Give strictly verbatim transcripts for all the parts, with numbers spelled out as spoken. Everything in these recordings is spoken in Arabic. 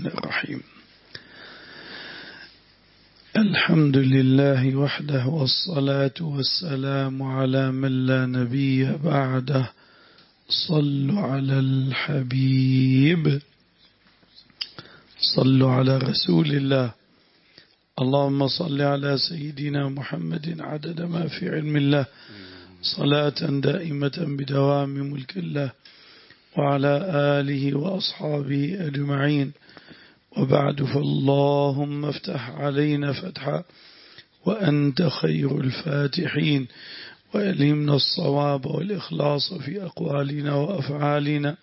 الرحمن الرحيم. الحمد لله وحده، والصلاة والسلام على من لا نبي بعده. صلوا على الحبيب، صلوا على رسول الله. اللهم صل على سيدنا محمد عدد ما في علم الله، صلاة دائمة بدوام ملك الله، وعلى آله وأصحابه أجمعين. وبعد، فاللهم افتح علينا فتحا وأنت خير الفاتحين، وألهمنا الصواب والإخلاص في أقوالنا وأفعالنا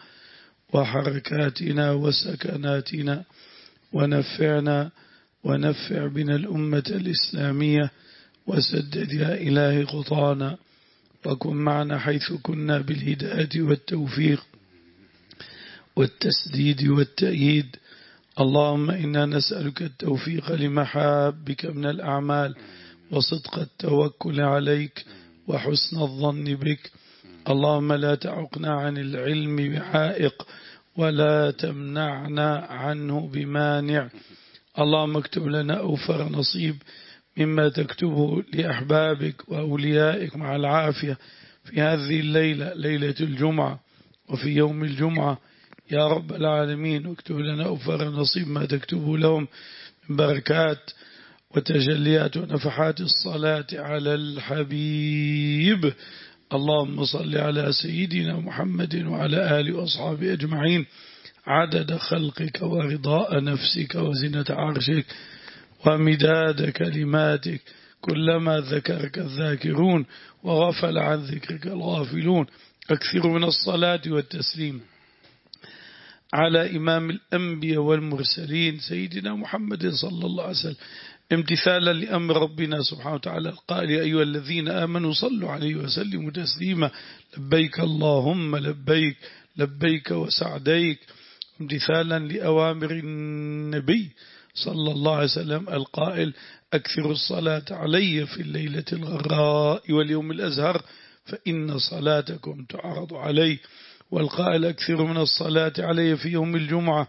وحركاتنا وسكناتنا، ونفعنا ونفع بنا الأمة الإسلامية، وسدد يا إلهي خطانا، وكن معنا حيث كنا بالهداية والتوفيق والتسديد والتأييد. اللهم إنا نسألك التوفيق لمحابك من الأعمال، وصدق التوكل عليك، وحسن الظن بك. اللهم لا تعقنا عن العلم بعائق، ولا تمنعنا عنه بمانع. اللهم اكتب لنا أوفر نصيب مما تكتبه لأحبابك وأوليائك مع العافية في هذه الليلة، ليلة الجمعة، وفي يوم الجمعة يا رب العالمين. واكتب لنا أوفر نصيب ما تكتبه لهم من بركات وتجليات ونفحات الصلاة على الحبيب. اللهم صل على سيدنا محمد وعلى آله وأصحابه أجمعين عدد خلقك ورضاء نفسك وزنة عرشك ومداد كلماتك، كلما ذكرك الذاكرون وغفل عن ذكرك الغافلون. أكثر من الصلاة والتسليم على إمام الأنبياء والمرسلين سيدنا محمد صلى الله عليه وسلم، امتثالا لأمر ربنا سبحانه وتعالى القائل: يا أيها الذين آمنوا صلوا عليه وسلموا تسليما، لبيك اللهم لبيك لبيك وسعديك. امتثالا لأوامر النبي صلى الله عليه وسلم القائل: أكثر الصلاة علي في الليلة الغراء واليوم الأزهر، فإن صلاتكم تعرض علي. والقائل: أكثر من الصلاة علي في يوم الجمعة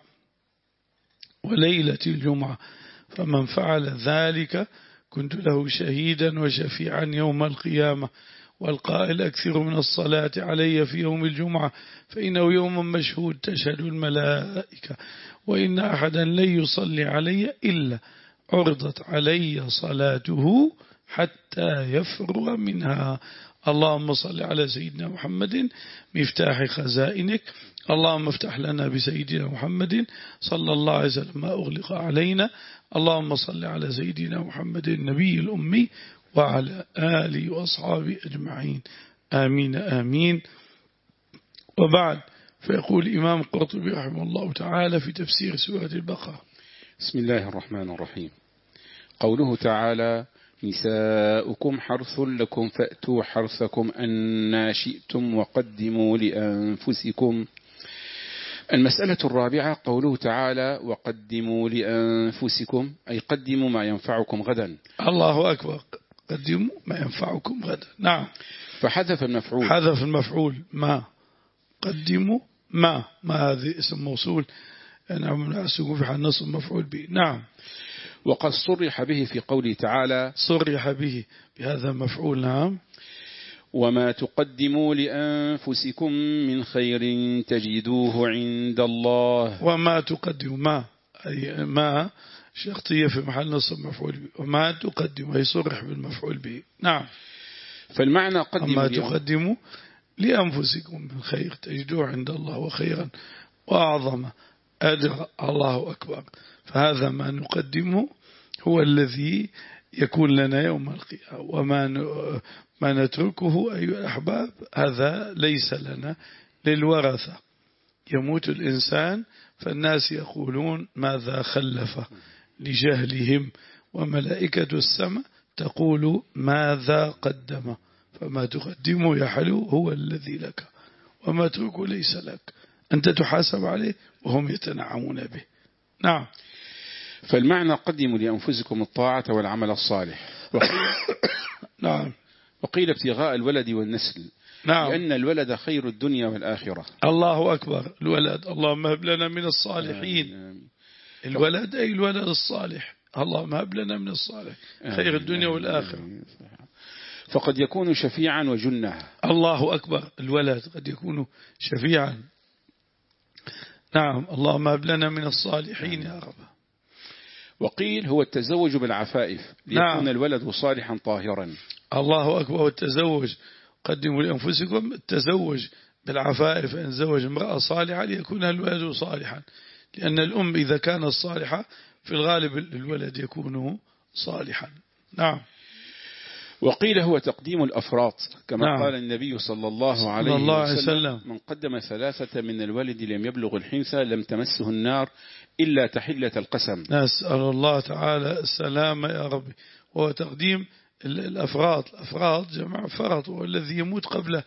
وليلة الجمعة، فمن فعل ذلك كنت له شهيدا وشفيعا يوم القيامة. والقائل: أكثر من الصلاة علي في يوم الجمعة، فإنه يوم مشهود تشهد الملائكة، وإن أحدا لن يصلي علي إلا عرضت علي صلاته حتى يفرغ منها. اللهم صل على سيدنا محمد مفتاح خزائنك. اللهم افتح لنا بسيدنا محمد صلى الله عليه وسلم ما أغلق علينا. اللهم صل على سيدنا محمد النبي الأمي وعلى آله وأصحابه أجمعين، آمين آمين. وبعد، فيقول الإمام القرطبي رحمه الله تعالى في تفسير سورة البقرة: بسم الله الرحمن الرحيم. قوله تعالى: نساؤكم حرث لكم فأتوا حرثكم أنى شئتم وقدموا لأنفسكم. المسألة الرابعة قوله تعالى: وقدموا لأنفسكم، أي قدموا ما ينفعكم غدا. الله أكبر، قدموا ما ينفعكم غدا. نعم، فحذف المفعول، حذف المفعول ما قدموا ما ما هذه اسم موصول، نعم، نعسكم في حال نصب مفعول به. نعم. وقد صرح به في قوله تعالى: صرح به بهذا مفعول. نعم. وما تقدموا لأنفسكم من خير تجدوه عند الله. وما تقدموا ما أي ما شرطية في محل نصب مفعول به، وما تقدموا أي صرح بالمفعول به. نعم. فالمعنى قدموا ما تقدموا لأنفسكم من خير تجدوه عند الله وخيرا وأعظم أجر. الله أكبر. فهذا ما نقدمه هو الذي يكون لنا يوم القيامة، وما ما نتركه أيها الأحباب هذا ليس لنا، للورثة. يموت الإنسان فالناس يقولون ماذا خلف لجهلهم، وملائكة السماء تقول ماذا قدم. فما تقدمه يا حلو هو الذي لك، وما تركه ليس لك، أنت تحاسب عليه وهم يتنعمون به. نعم. فالمعنى قدموا لأنفسكم الطاعة والعمل الصالح. وقيل نعم. وقيل ابتغاء الولد والنسل. نعم. لأن الولد خير الدنيا والآخرة. الله أكبر. الولد، اللهم هب لنا من الصالحين. آمين. الولد أي الولد الصالح، اللهم هب لنا من الصالح خير الدنيا والآخرة. فقد يكون شفيعا وجنة. الله أكبر، الولد قد يكون شفيعا. نعم، اللهم هب لنا من الصالحين يا رب. وقيل هو التزوج بالعفائف ليكون نعم. الولد صالحا طاهرا. الله أكبر، والتزوج قدموا لأنفسكم التزوج بالعفائف، إن زوج امرأة صالحة ليكون الولد صالحا، لأن الأم إذا كانت صالحة في الغالب الولد يكون صالحا. نعم. وقيل هو تقديم الأفراط كما نعم. قال النبي صلى الله عليه, صلى الله عليه وسلم, وسلم من قدم ثلاثة من الولد لم يبلغ الحنثى لم تمسه النار إلا تحلة القسم. نسأل الله تعالى السلامة يا ربي. وهو تقديم الأفراط، الأفراط جمع فرط، والذي يموت قبل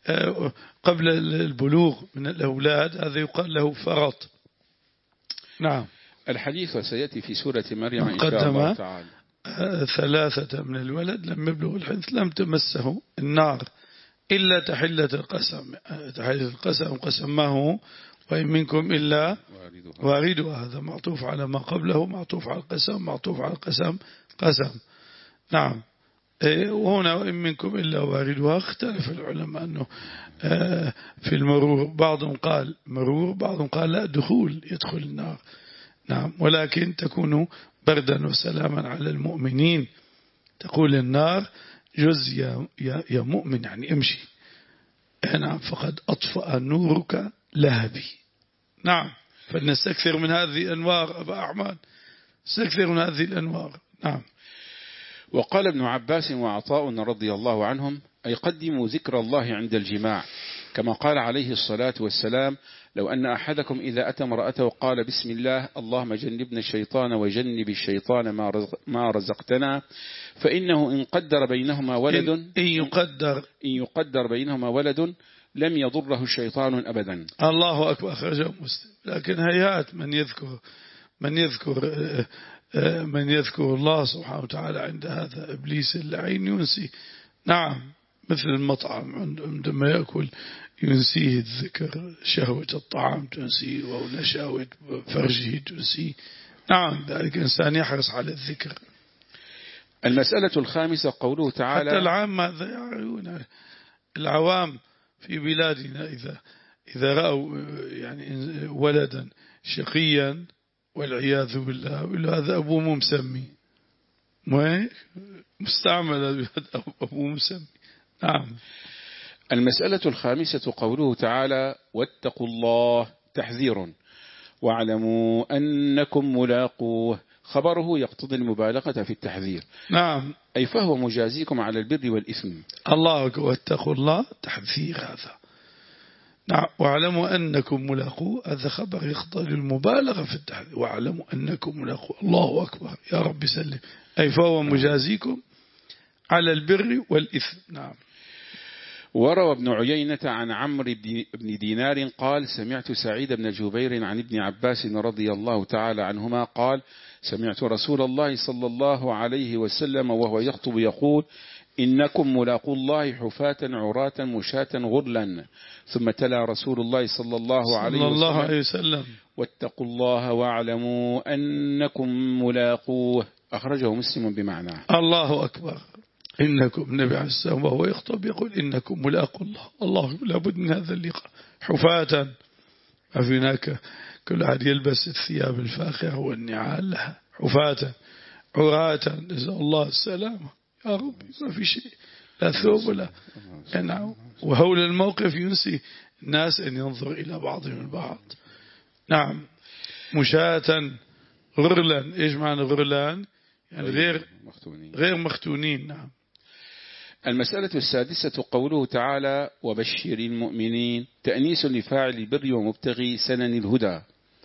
قبل البلوغ من الأولاد هذا يقال له فرط. نعم. الحديث سيأتي في سورة مريم إن شاء الله تعالى. ثلاثة من الولد لم يبلغ الحنث لم تمسه النار إلا تحلة القسم. تحلة القسم قسمه وإن منكم إلا واردها، هذا معطوف على ما قبله، معطوف على القسم، معطوف على القسم قسم. نعم. وهنا وإن منكم إلا واردها، اختلف العلماء أنه في المرور، بعضهم قال مرور، بعضهم قال لا دخول، يدخل النار. نعم. ولكن تكون بردا وسلاما على المؤمنين. تقول النار جز يا, يا, يا مؤمن، يعني امشي. نعم. فقد أطفأ نورك لهبي. نعم. فلنستكثر من هذه الأنوار أبا أعمال، استكثر من هذه الأنوار. نعم. وقال ابن عباس وعطاء رضي الله عنهم أي قدموا ذكر الله عند الجماع، كما قال عليه الصلاة والسلام لو أن أحدكم إذا أتى امرأته قال بسم الله اللهم جنبنا الشيطان وجنب الشيطان ما رزقتنا، فإنه إن قدر بينهما ولد إن يقدر, إن يقدر بينهما ولد لم يضره الشيطان أبدا. الله أكبر، أخرجه مسلم. لكن هيات من يذكر من يذكر من يذكر الله سبحانه وتعالى عند هذا إبليس اللعين ينسي. نعم. مثل المطعم عندما يأكل ينسيه الذكر، شهوة الطعام تنسيه، أو نشاوة فرجه تنسيه. نعم. ذلك إنسان يحرص على الذكر. المسألة الخامسة قوله تعالى، حتى العامة يعيون العوام في بلادنا إذا إذا رأوا يعني ولدا شقيا والعياذ بالله بالله هذا أبوه مسمي، مستعمل أبوه مسمي. نعم. المسألة الخامسة قوله تعالى واتقوا الله تحذير واعلموا أنكم ملاقوه، خبره يقتضي المبالغة في التحذير. نعم. أي فهو مجازيكم على البر والإثم. الله واتقوا الله تحذير هذا. نعم. واعلموا أنكم ملاقوه، هذا خبر يقتضي المبالغة في التحذير. واعلموا أنكم ملاقوه، الله أكبر يا رب سلم. أي فهو مجازيكم على البر والإثم. نعم. وروى ابن عيينة عن عمرو بن دينار قال سمعت سعيد بن جبير عن ابن عباس رضي الله تعالى عنهما قال سمعت رسول الله صلى الله عليه وسلم وهو يخطب يقول إنكم ملاقوا الله حفاة عراة مشاة غرلا، ثم تلا رسول الله صلى الله عليه وسلم, الله عليه وسلم واتقوا الله واعلموا أنكم ملاقوه، أخرجه مسلم بمعناه. الله أكبر. إنكم النبي عليه السلام وهو يخطب يقول إنكم ملاقوا الله، الله لابد من هذا اللقاء. حفاة، ما في هناك كل أحد يلبس الثياب الفاخرة والنعال لها. حفاة عراة، نسأل الله السلامة يا ربي، ما في شيء، لا ثوب ولا ينعم. وهول الموقف ينسي الناس أن ينظر إلى بعضهم البعض. نعم. مشاة غرلا، إيش معنى غرلان؟ يعني غير مختونين. غير مختونين. نعم. المسألة السادسة قوله تعالى وبشر المؤمنين، تأنيس لفاعل البر ومبتغي سنن الهدى.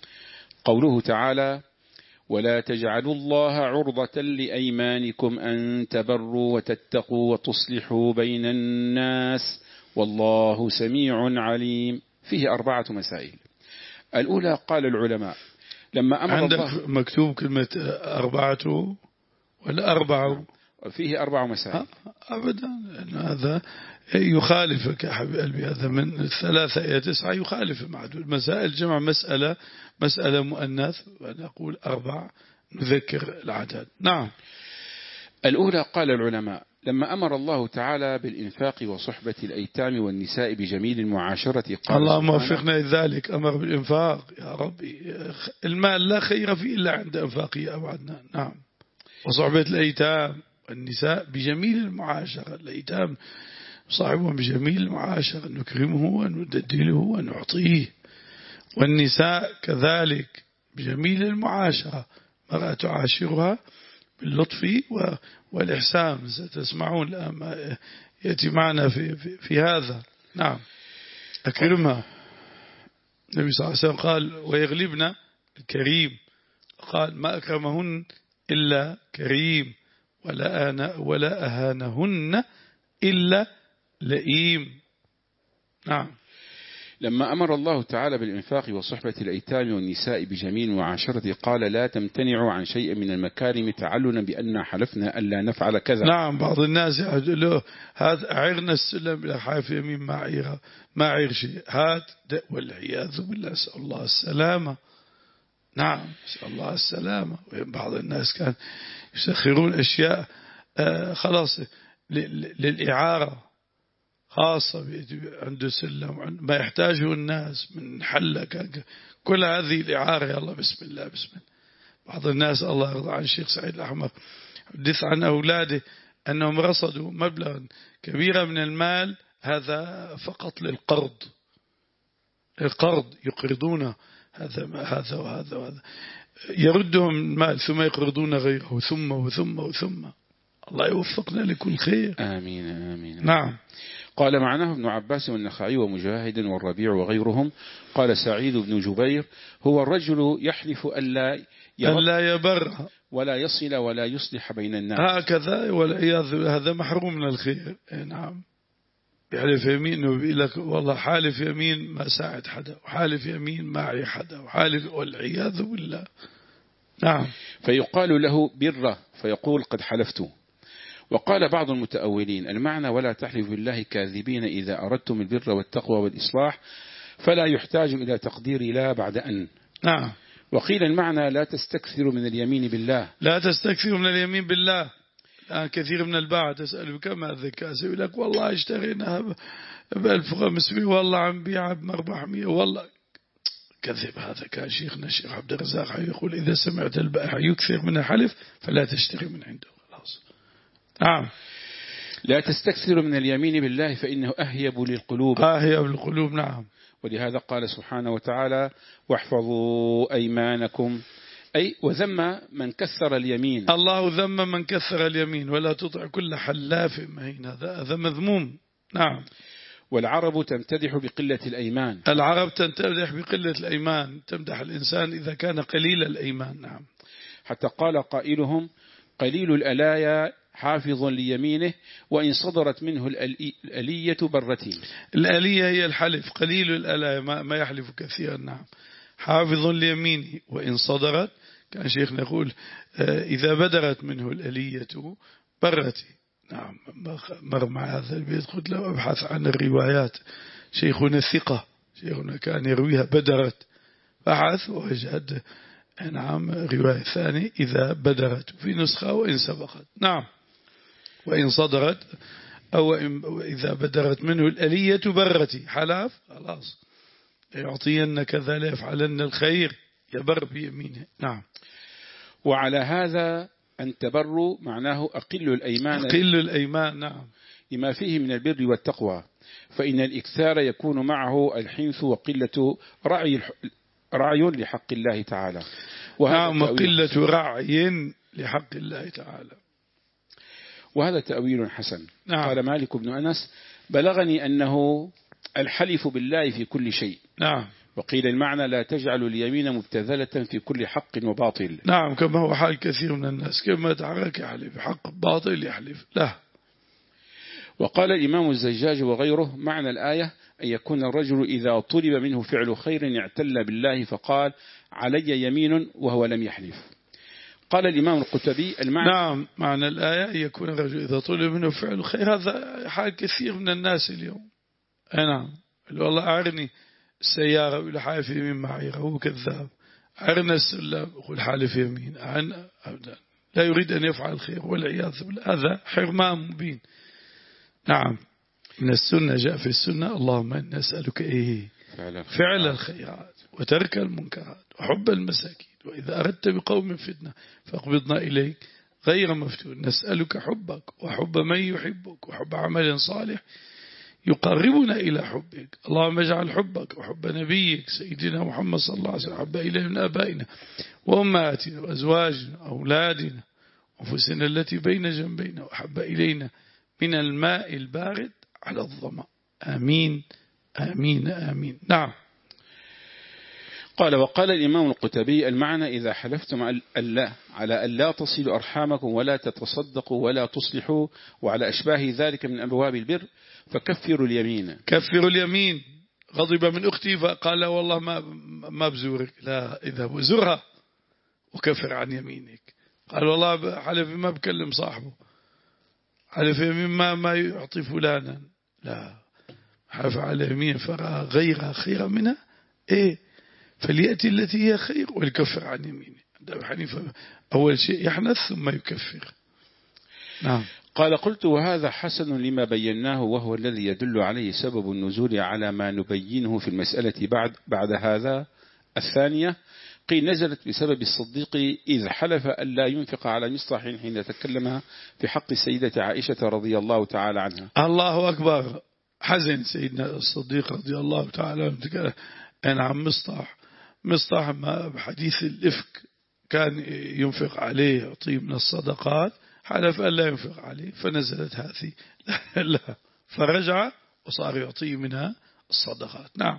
قوله تعالى ولا تجعلوا الله عرضة لأيمانكم أن تبروا وتتقوا وتصلحوا بين الناس والله سميع عليم. فيه أربعة مسائل. الأولى قال العلماء لما أمر عندك الله، مكتوب كلمة أربعة ولا أربعة؟ فيه أربع مسائل. أبدا، أن هذا يخالفك يا حبيب قلبي، هذا من الثلاثة إلى تسعة يخالف المعدود. مسائل جمع مسألة مسألة مؤنث، ونقول أربع نذكر العدد. نعم. الأولى قال العلماء لما أمر الله تعالى بالإنفاق وصحبة الأيتام والنساء بجميل المعاشرة قال اللهم وفقنا لذلك، أمر بالإنفاق يا ربي. المال لا خير فيه إلا عند إنفاقه يا عدنان. نعم. وصحبة الأيتام والنساء بجميل المعاشرة، الأيتام صاحبهم بجميل المعاشرة، نكرمه وندلله ونعطيه. والنساء كذلك بجميل المعاشرة، مرأة تعاشرها باللطف والإحسان. ستسمعون لما يأتي معنا في, في, في هذا. نعم. أكرمها. النبي صلى الله عليه وسلم قال ويغلبنا الكريم، قال ما أكرمهن إلا كريم، ولا, أنا ولا أهانهن إلا لئيم. نعم. لما أمر الله تعالى بالإنفاق وصحبة الأيتام والنساء بجميل معاشرة قال لا تمتنعوا عن شيء من المكارم تعلنا بأن حلفنا ألا نفعل كذا. نعم. بعض الناس يقول له هات عيرنا السلم إلى حاف يمين ما عيرها ما عير شيء، هات والعياذ بالله، نسأل الله السلامة. نعم، نسأل الله السلامة. بعض الناس كان يسخرون أشياء آه خلاص للإعارة خاصة، عنده سلم ما يحتاجه الناس من حلة، كل هذه الإعارة يلا بسم الله بسم الله. بعض الناس الله يرضى عن الشيخ سعيد الأحمر حدث عن أولاده أنهم رصدوا مبلغا كبيرا من المال، هذا فقط للقرض، القرض يقرضونه هذا هذا وهذا وهذا، يردهم المال ثم يقرضون غيره ثم وثم وثم. الله يوفقنا لكل خير. آمين آمين. نعم. قال معناه ابن عباس والنخعي ومجاهد والربيع وغيرهم. قال سعيد بن جبير هو الرجل يحلف ألا ألا يبر ولا يصل ولا يصلح بين الناس، هكذا والعياذ، هذا محروم من الخير. نعم. يحلف يمين ويقول لك والله حالف يمين ما ساعد حدا، وحالف يمين ما عي حدا، وحالف، والعياذ بالله. نعم. فيقال له بره فيقول قد حلفت. وقال بعض المتأولين المعنى ولا تحلف بالله كاذبين إذا أردتم البر والتقوى والإصلاح، فلا يحتاج إلى تقدير لا بعد أن. نعم. وقيل المعنى لا تستكثروا من اليمين بالله، لا تستكثروا من اليمين بالله. الآن كثير من الباعة تسأل كم هذا الكاس، يقول لك والله اشتريناها بألف وخمسمائة والله عم بيعها بأربعمائة والله. كذب هذا. كان شيخنا الشيخ عبد الرزاق يقول إذا سمعت البائع يكثر من الحلف فلا تشتري من عنده. خلاص. نعم. لا تستكثروا من اليمين بالله فإنه أهيب للقلوب. أهيب للقلوب. نعم. ولهذا قال سبحانه وتعالى واحفظوا أيمانكم، أي وذم من كثر اليمين. الله ذم من كثر اليمين، ولا تطع كل حلاف مهين، هذا مذموم. نعم. والعرب تمتدح بقلة الأيمان. العرب تمتدح بقلة الأيمان، تمدح الإنسان إذا كان قليل الأيمان. نعم. حتى قال قائلهم قليل الألايا حافظ ليمينه وإن صدرت منه الألية برتين. الألية هي الحلف، قليل الألايا ما يحلف كثيرا. نعم. حافظ ليمينه وإن صدرت، كان شيخنا يقول إذا بدرت منه الألية برتي. نعم. مر مع هذا البيت قلت له أبحث عن الروايات، شيخنا الثقة شيخنا كان يرويها بدرت، بحث وجد نعم رواية ثانية إذا بدرت، في نسخة وإن سبقت. نعم. وإن صدرت أو إذا بدرت منه الألية برتي، حلاف خلاص يعطين كذا لا يفعلن الخير يبر بيمينه. نعم. وعلى هذا أن تبروا معناه أقل الأيمان، أقل الأيمان. نعم. لما فيه من البر والتقوى، فإن الإكثار يكون معه الحنث وقلة رعي رعي لحق الله تعالى. نعم. وقلة رعي لحق الله تعالى. وهذا تأويل حسن. نعم. قال مالك بن أنس بلغني أنه الحلف بالله في كل شيء. نعم. وقيل المعنى لا تجعل اليمين مبتذلة في كل حق وباطل. نعم. كما هو حال كثير من الناس، كما يتحرك يحلف حق باطل يحلف لا. وقال الإمام الزجاج وغيره معنى الآية أن يكون الرجل إذا طلب منه فعل خير اعتل بالله فقال علي يمين وهو لم يحلف. قال الإمام القتبي المعنى نعم، معنى الآية يكون الرجل إذا طلب منه فعل خير. هذا حال كثير من الناس اليوم. نعم، والله أعرني السيارة ولا حالف يمين معي، هو كذاب. أعرنا السلم يقول حالف يمين. أبدا لا يريد أن يفعل الخير والعياذ بالله، هذا حرمان مبين. نعم، من السنة جاء في السنة اللهم إنا نسألك إيه فعل الخيرات وترك المنكرات وحب المساكين، وإذا أردت بقوم فتنة فاقبضنا إليك غير مفتون. نسألك حبك وحب من يحبك وحب عمل صالح يقربنا إلى حبك. اللهم اجعل حبك وحب نبيك سيدنا محمد صلى الله عليه وسلم حب إلينا من آبائنا وأمهاتنا وأزواجنا وأولادنا وأنفسنا التي بين جنبينا، وحب إلينا من الماء البارد على الظمأ. آمين آمين آمين. نعم. قال وقال الإمام القتبي المعنى إذا حلفتم ألا على ألا تصلوا أرحامكم ولا تتصدقوا ولا تصلحوا وعلى أشباه ذلك من أبواب البر فكفروا اليمين. كفروا اليمين. غضب من أختي فقال والله ما ما بزورك. لا، اذهب وزرها وكفر عن يمينك. قال والله حلف ما بكلم صاحبه، حلف يمين ما ما يعطي فلانا. لا، حلف على يمين فرأى غيرها خيرا منها إيه فليأتي التي هي خير والكفر عن يمينه. أبو حنيفة أول شيء يحنث ثم يكفر. نعم. قال قلت وهذا حسن لما بيناه، وهو الذي يدل عليه سبب النزول على ما نبينه في المسألة بعد بعد هذا. الثانية قيل نزلت بسبب الصديق إذ حلف ألا ينفق على مصطح حين تكلم في حق السيدة عائشة رضي الله تعالى عنها. الله أكبر. حزن سيدنا الصديق رضي الله تعالى عنه عن مصطح. مصطح ما بحديث الإفك كان ينفق عليه يعطيه من الصدقات، حلف ألا ينفق عليه فنزلت هذه لا, لا فرجع وصار يعطيه منها الصدقات. نعم.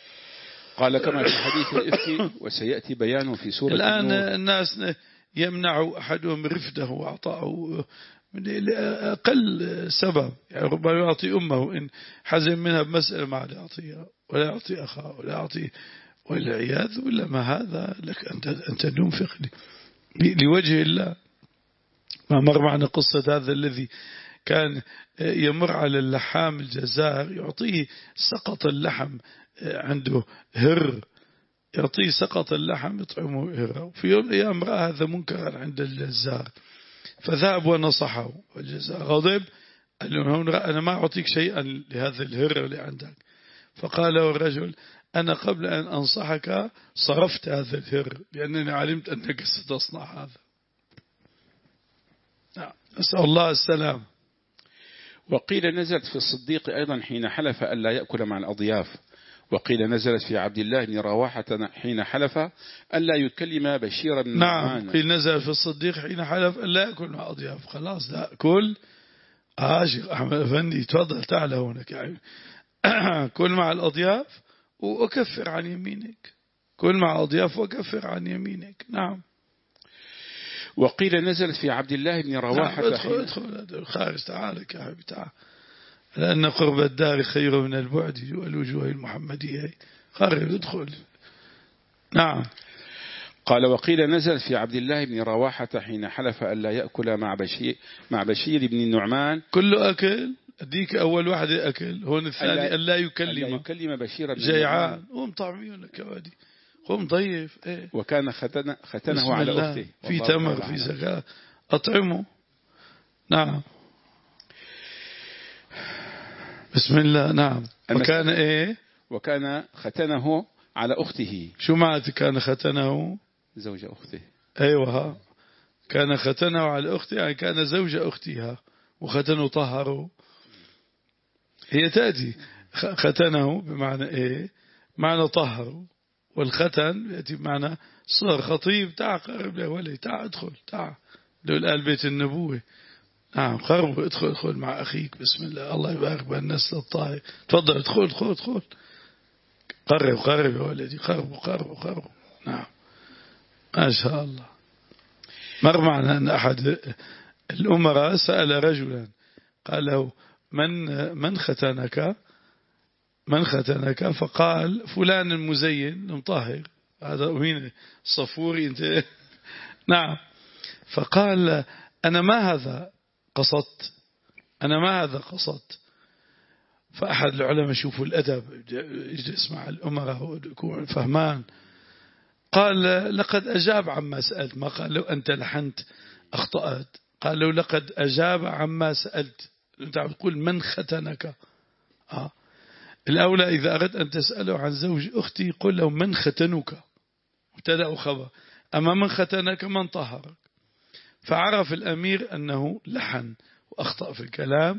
قال كما في حديث الإفك وسيأتي بيانه في سورة الآن النور. الناس يمنع أحدهم رفده وعطاءه من أقل سبب، يعني ربما يعطي أمه إن حزن منها بمسألة ما يعطيها ولا يعطي أخاه ولا يعطي، والعياذ بالله. ما هذا لك أنت أنت تنفق لوجه الله. ما مر معنا قصة هذا الذي كان يمر على اللحام الجزار يعطيه سقط اللحم، عنده هر يعطيه سقط اللحم يطعمه هر. في يوم الأيام رأى هذا منكرا عند الجزار فذهب ونصحه، والجزار غضب قال له أنا ما أعطيك شيئا لهذا الهر اللي عندك. فقال له الرجل أنا قبل أن أنصحك صرفت هذا الهر لأنني علمت أنك ستصنع هذا. نسأل الله السلام. وقيل نزلت في الصديق أيضا حين حلف ألا يأكل مع الأضياف، وقيل نزلت في عبد الله بن رواحة حين حلف ألا يكلم بشير بن نعم. نعمان. قيل نزل في الصديق حين حلف ألا يأكل مع الأضياف. خلاص لا كل عاشق أحمد أفندي تفضل تعال هونك يعني. كل مع الأضياف وأكفر عن يمينك. كل مع الأضياف وأكفر عن يمينك. نعم. وقيل نزلت في عبد الله بن رواحة. نعم. ادخل ادخل خارج تعالك يا حبيبي تعال، لأن قرب الدار خير من البعد والوجوه المحمدية. خارج ادخل. نعم. قال وقيل نزل في عبد الله بن رواحة حين حلف ألا يأكل مع بشير مع بشير بن النعمان. كله أكل أديك أول واحد أكل، هون الثاني ألا يكلم ألا يكلم بشير بن جيعان. قوم طعميه لك يا وادي، قوم ضيف. إيه. وكان ختن ختنه على أخته في تمر في زكاة أطعمه. نعم. بسم الله. نعم. وكان إيه وكان ختنه على أخته. شو معنى كان ختنه؟ زوج أخته. أيوة، كان ختنه على أخته يعني كان زوج أختها، وختنه طهره. هي تأتي ختنه بمعنى إيه معنى طهره، والختن يأتي بمعنى صار خطيب. تعال قرب له ولي، تعال ادخل تعال دول آل بيت النبوة. نعم. قرب ادخل ادخل مع أخيك. بسم الله الله يبارك بالنسل الطاهر. تفضل ادخل ادخل ادخل. قرب قرب يا ولدي قرب قرب قرب. نعم. ما شاء الله. مر معنا أن أحد الأمراء سأل رجلا قال له من من ختنك من ختنك فقال فلان المزين المطهر. هذا مين؟ صفوري انت. نعم. فقال أنا ما هذا قصدت، أنا ما هذا قصدت. فأحد العلماء شوفوا الأدب، يجلس مع الأمراء ويكون فهمان، قال لقد أجاب عما سألت، ما قال لو أنت لحنت أخطأت، قال لو لقد أجاب عما سألت. أنت تقول من ختنك؟ آه. الأولى إذا أردت أن تسأله عن زوج أختي قل له من ختنك، ابتدأ وخبر. أما من ختنك من طهرك. فعرف الأمير أنه لحن وأخطأ في الكلام،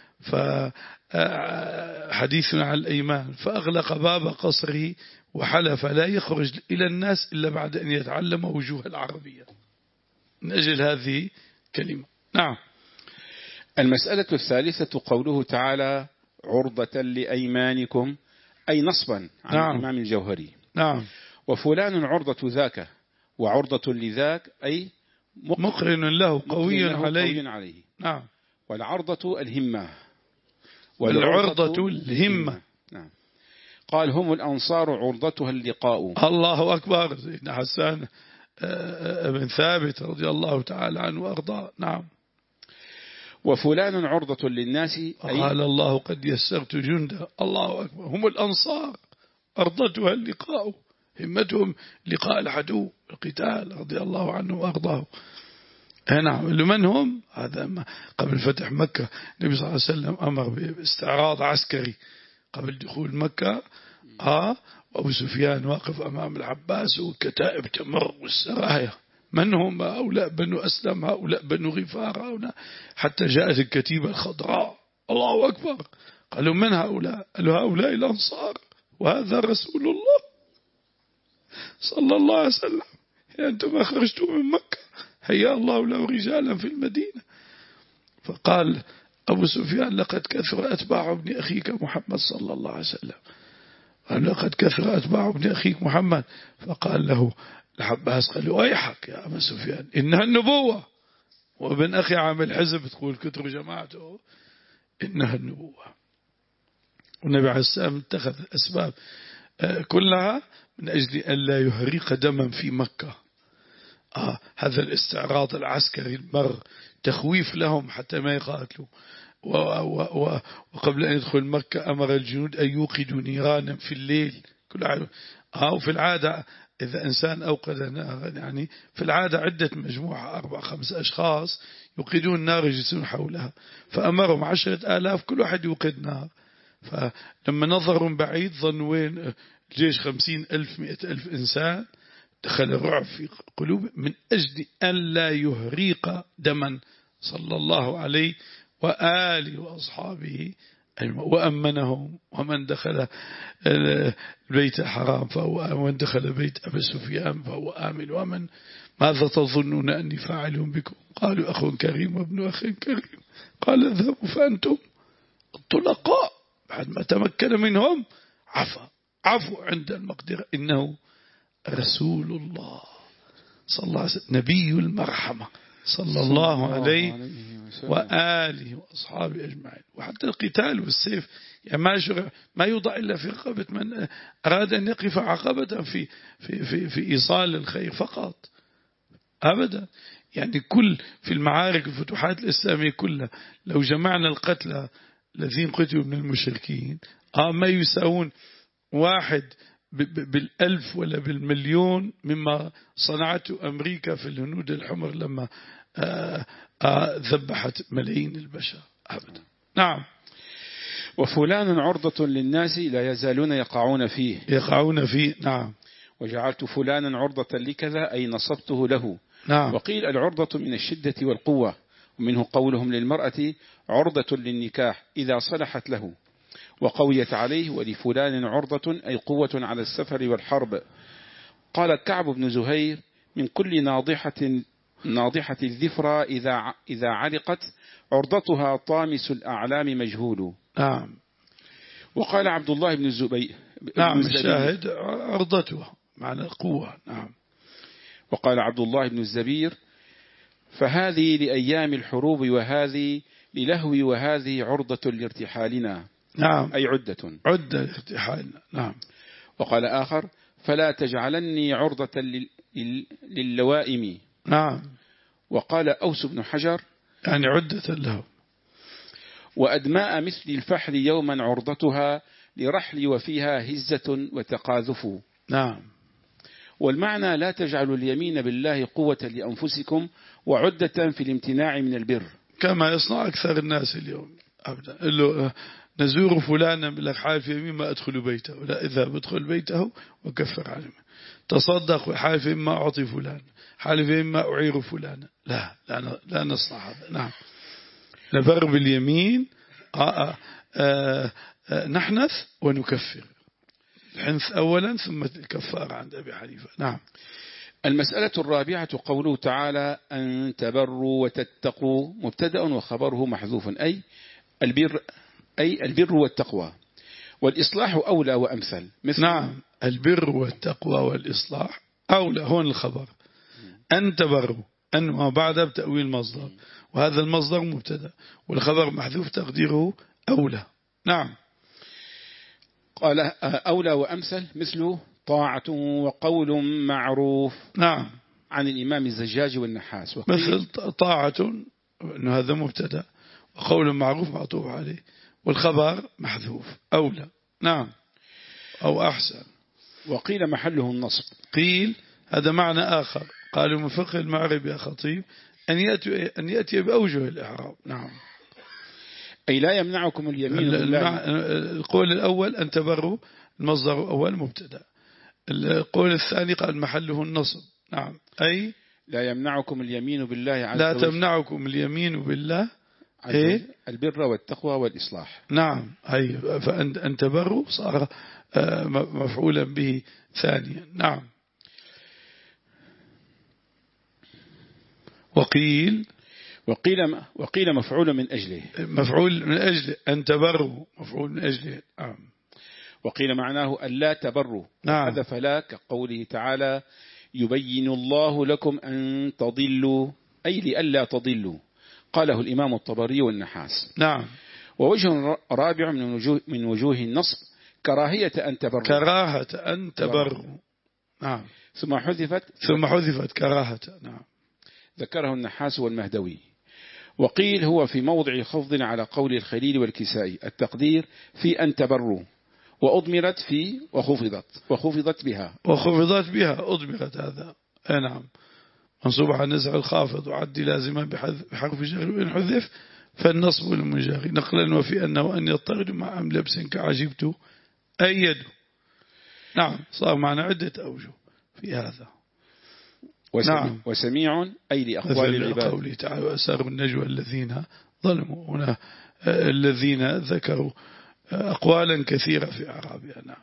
فحديثنا عن الأيمان، فأغلق باب قصره وحلف لا يخرج إلى الناس إلا بعد أن يتعلم وجوه العربية من أجل هذه كلمة. نعم. المسألة الثالثة قوله تعالى عرضة لأيمانكم، أي نصبا عن نعم. الإمام الجوهري. نعم. وفلان عرضة ذاك وعرضة لذاك، أي مقرن له قوي له عليه. قوي عليه. نعم. والعرضة الهمة والعرضة الهمة. نعم. قال هم الأنصار عرضتها اللقاء. الله أكبر. سيدنا حسان بن ثابت رضي الله تعالى عنه وأرضاه. نعم. وفلان عرضة للناس، قال الله قد يسرت جندا. الله أكبر. هم الأنصار أرضتها اللقاء، همتهم لقاء العدو القتال رضي الله عنه وأرضاه. نعم. لمن هم؟ هذا قبل فتح مكة النبي صلى الله عليه وسلم أمر باستعراض عسكري قبل دخول مكة. آه وأبو سفيان واقف أمام العباس والكتائب تمر والسرايا. من هم هؤلاء؟ بنو أسلم، هؤلاء بنو غفار، هؤلاء حتى جاءت الكتيبة الخضراء. الله أكبر. قالوا من هؤلاء؟ قالوا هؤلاء الأنصار وهذا رسول الله صلى الله عليه وسلم. أنتم أخرجتم من مكة، هيا الله له رجالا في المدينة. فقال أبو سفيان لقد كثر أتباع ابن أخيك محمد صلى الله عليه وسلم. قال لقد كثر أتباع ابن أخيك محمد. فقال له العباس قال له ويحك يا أبا سفيان إنها النبوة، وابن أخي عامل حزب تقول كثر جماعته، إنها النبوة. والنبي عليه السلام اتخذ الأسباب كلها من أجل أن لا يهريق دما في مكة. آه هذا الاستعراض العسكري المر تخويف لهم حتى ما يقاتلوا. وقبل أن يدخل مكة أمر الجنود أن يوقدوا نيرانا في الليل كل عام. آه وفي العادة إذا إنسان أوقد نارا، يعني في العادة عدة مجموعة أربع خمس أشخاص يوقدون نار يجلسون حولها، فأمرهم عشرة آلاف كل واحد يوقد نار. فلما نظروا بعيد ظنوا وين الجيش خمسين ألف مئة ألف إنسان، دخل الرعب في قلوب من أجل أن لا يهريق دما صلى الله عليه وآله وأصحابه وأمنهم. ومن دخل البيت الحرام فهو، ومن دخل بيت أبي سفيان فهو آمن. ومن ماذا تظنون أني فاعل بكم؟ قالوا أخ كريم وابن أخ كريم. قال اذهبوا فأنتم الطلقاء. بعد ما تمكن منهم عفا عفوا عند المقدرة. إنه رسول الله صلى الله عليه وسلم نبي المرحمة صلى الله عليه وآله وأصحابه أجمعين. وحتى القتال والسيف يعني ما شرع ما يوضع إلا في رقبة من أراد أن يقف عقبة في في في في إيصال الخير فقط أبدا. يعني كل في المعارك الفتوحات الإسلامية كلها لو جمعنا القتلى الذين قتلوا من المشركين آه ما يساوون واحد بالألف ولا بالمليون مما صنعته أمريكا في الهنود الحمر لما آآ آآ ذبحت ملايين البشر أبدا. نعم. وفلان عرضة للناس لا يزالون يقعون فيه يقعون فيه. نعم. وجعلت فلانا عرضة لكذا أي نصبته له. نعم. وقيل العرضة من الشدة والقوة، ومنه قولهم للمرأة عرضة للنكاح إذا صلحت له وقويت عليه. ولفلان عرضة أي قوة على السفر والحرب. قال كعب بن زهير من كل ناضحة ناضحة الذفرة إذا إذا علقت عرضتها طامس الأعلام مجهول. نعم. وقال عبد الله بن الزبير نعم الشاهد عرضتها معنى القوة. نعم. وقال عبد الله بن الزبير فهذه لأيام الحروب وهذه للهو وهذه عرضة لارتحالنا. نعم. أي عدة عدة لارتحالنا. نعم. وقال آخر فلا تجعلني عرضة للوائم. نعم. وقال أوس بن حجر يعني عدة لهم. وأدماء مثل الفحل يوما عرضتها لرحل وفيها هزة وتقاذف. نعم. والمعنى لا تجعلوا اليمين بالله قوة لأنفسكم وعدة في الامتناع من البر، كما يصنع أكثر الناس اليوم. أبدا له نزور فلانا بالله حالف يمين ما أدخل بيته، لا اذهب ادخل بيته وكفر عنه. تصدق وحالف ما أعطي فلان، حالف ما أعير فلانا، لا لا, لا نصنع هذا. نعم. نبر باليمين آآ آآ آآ نحنث ونكفر، الحنث أولا ثم الكفار عند أبي حنيفة. نعم. المسألة الرابعة قوله تعالى أن تبروا وتتقوا، مبتدأ وخبره محذوف، أي البر أي البر والتقوى، والإصلاح أولى وأمثل. مثل نعم، البر والتقوى والإصلاح أولى، هون الخبر أن تبروا، أن ما بعد بتأويل المصدر، وهذا المصدر مبتدأ والخبر محذوف تقديره أولى. نعم. قال أولى وأمثل مثل طاعة وقول معروف. نعم. عن الإمام الزجاج والنحاس. مثل طاعة أنه هذا مبتدأ، وقول معروف معطوف عليه، والخبر محذوف أولى. نعم. أو أحسن. وقيل محله النصب. قيل هذا معنى آخر، قالوا من فقه المعرب يا خطيب أن يأتي, أن يأتي بأوجه الإعراب. نعم. أي لا يمنعكم اليمين بالله. القول الأول أن تبروا، المصدر الأول مبتدأ. القول الثاني قال محله النصب. نعم. أي لا يمنعكم اليمين بالله عز لا وجل. تمنعكم اليمين بالله إيه؟ البر والتقوى والإصلاح. نعم. أي فأن تبروا صار مفعولا به ثانيا. نعم. وقيل وقيل وقيل مفعول من أجله، مفعول من أجله أن تبروا مفعول من أجله. نعم. وقيل معناه أن لا تبروا. نعم. حذف لا كقوله تعالى يبين الله لكم أن تضلوا، أي لألا تضلوا. قاله الإمام الطبري والنحاس. نعم. ووجه رابع من وجوه, من وجوه النصب كراهية أن تبروا، كراهة أن تبروا. نعم. ثم حذفت ثم حذفت كراهة. نعم. ذكره النحاس والمهدوي. وقيل هو في موضع خفض على قول الخليل والكسائي، التقدير في أن تبروا، وأضمرت في وخفضت وخفضت بها وخفضت بها أضمرت هذا. نعم. منصوب على نزع الخافض وعد لازما بحرف جر وإن حذف فالنصب المجاري نقلا، وفي أنه أن يضطرد مع أم لبس كعجبت أيد. نعم. صار معنا عدة أوجه في هذا. وسميع, نعم. وسميع أي لأقوال العباد. قوله تعالى وأسروا النجوى الذين ظلموا، هنا الذين ذكروا أقوالا كثيرة في أعرابها. نعم.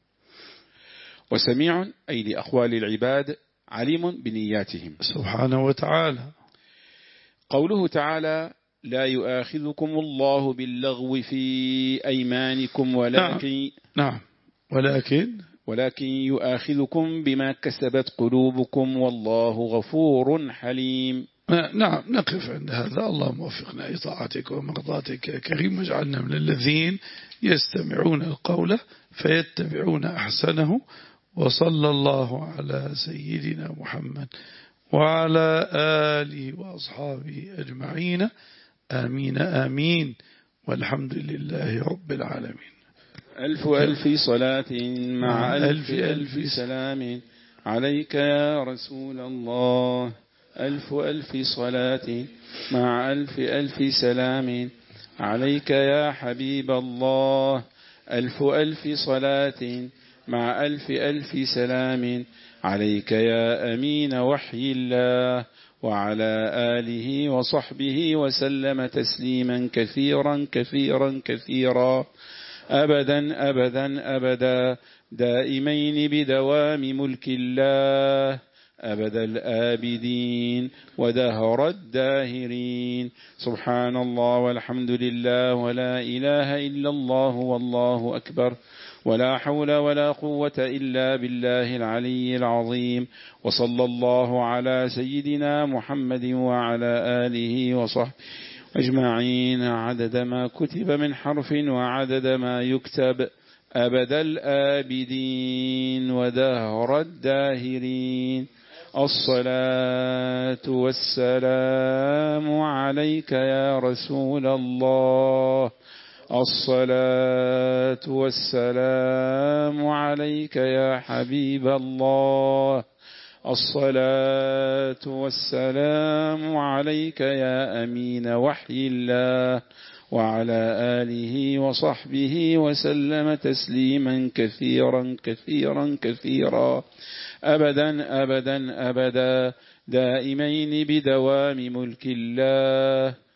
وسميع أي لأقوال العباد عليم بنياتهم سبحانه وتعالى. قوله تعالى لا يؤاخذكم الله باللغو في أيمانكم ولكن نعم. نعم. ولكن ولكن يؤاخذكم بما كسبت قلوبكم والله غفور حليم. نعم. نقف عند هذا. اللهم وفقنا لطاعتك ومرضاتك يا كريم، واجعلنا من الذين يستمعون القول فيتبعون أحسنه. وصلى الله على سيدنا محمد وعلى آله وأصحابه أجمعين. آمين آمين. والحمد لله رب العالمين. ألف ألف صلاة مع ألف ألف سلام عليك يا رسول الله. ألف ألف صلاة مع ألف ألف سلام عليك يا حبيب الله. ألف ألف صلاة مع ألف ألف سلام عليك يا أمين وحي الله، وعلى آله وصحبه وسلم تسليما كثيرا كثيرا كثيرا أبدا أبدا أبدا دائمين بدوام ملك الله أبد الآبدين ودهر الداهرين. سبحان الله والحمد لله ولا إله إلا الله والله أكبر، ولا حول ولا قوة إلا بالله العلي العظيم. وصلى الله على سيدنا محمد وعلى آله وصحبه أجمعين عدد ما كتب من حرف وعدد ما يكتب أبد الآبدين ودهر الداهرين. الصلاة والسلام عليك يا رسول الله. الصلاة والسلام عليك يا حبيب الله. الصلاة والسلام عليك يا أمين وحي الله، وعلى آله وصحبه وسلم تسليما كثيرا كثيرا كثيرا أبدا أبدا أبدا دائمين بدوام ملك الله.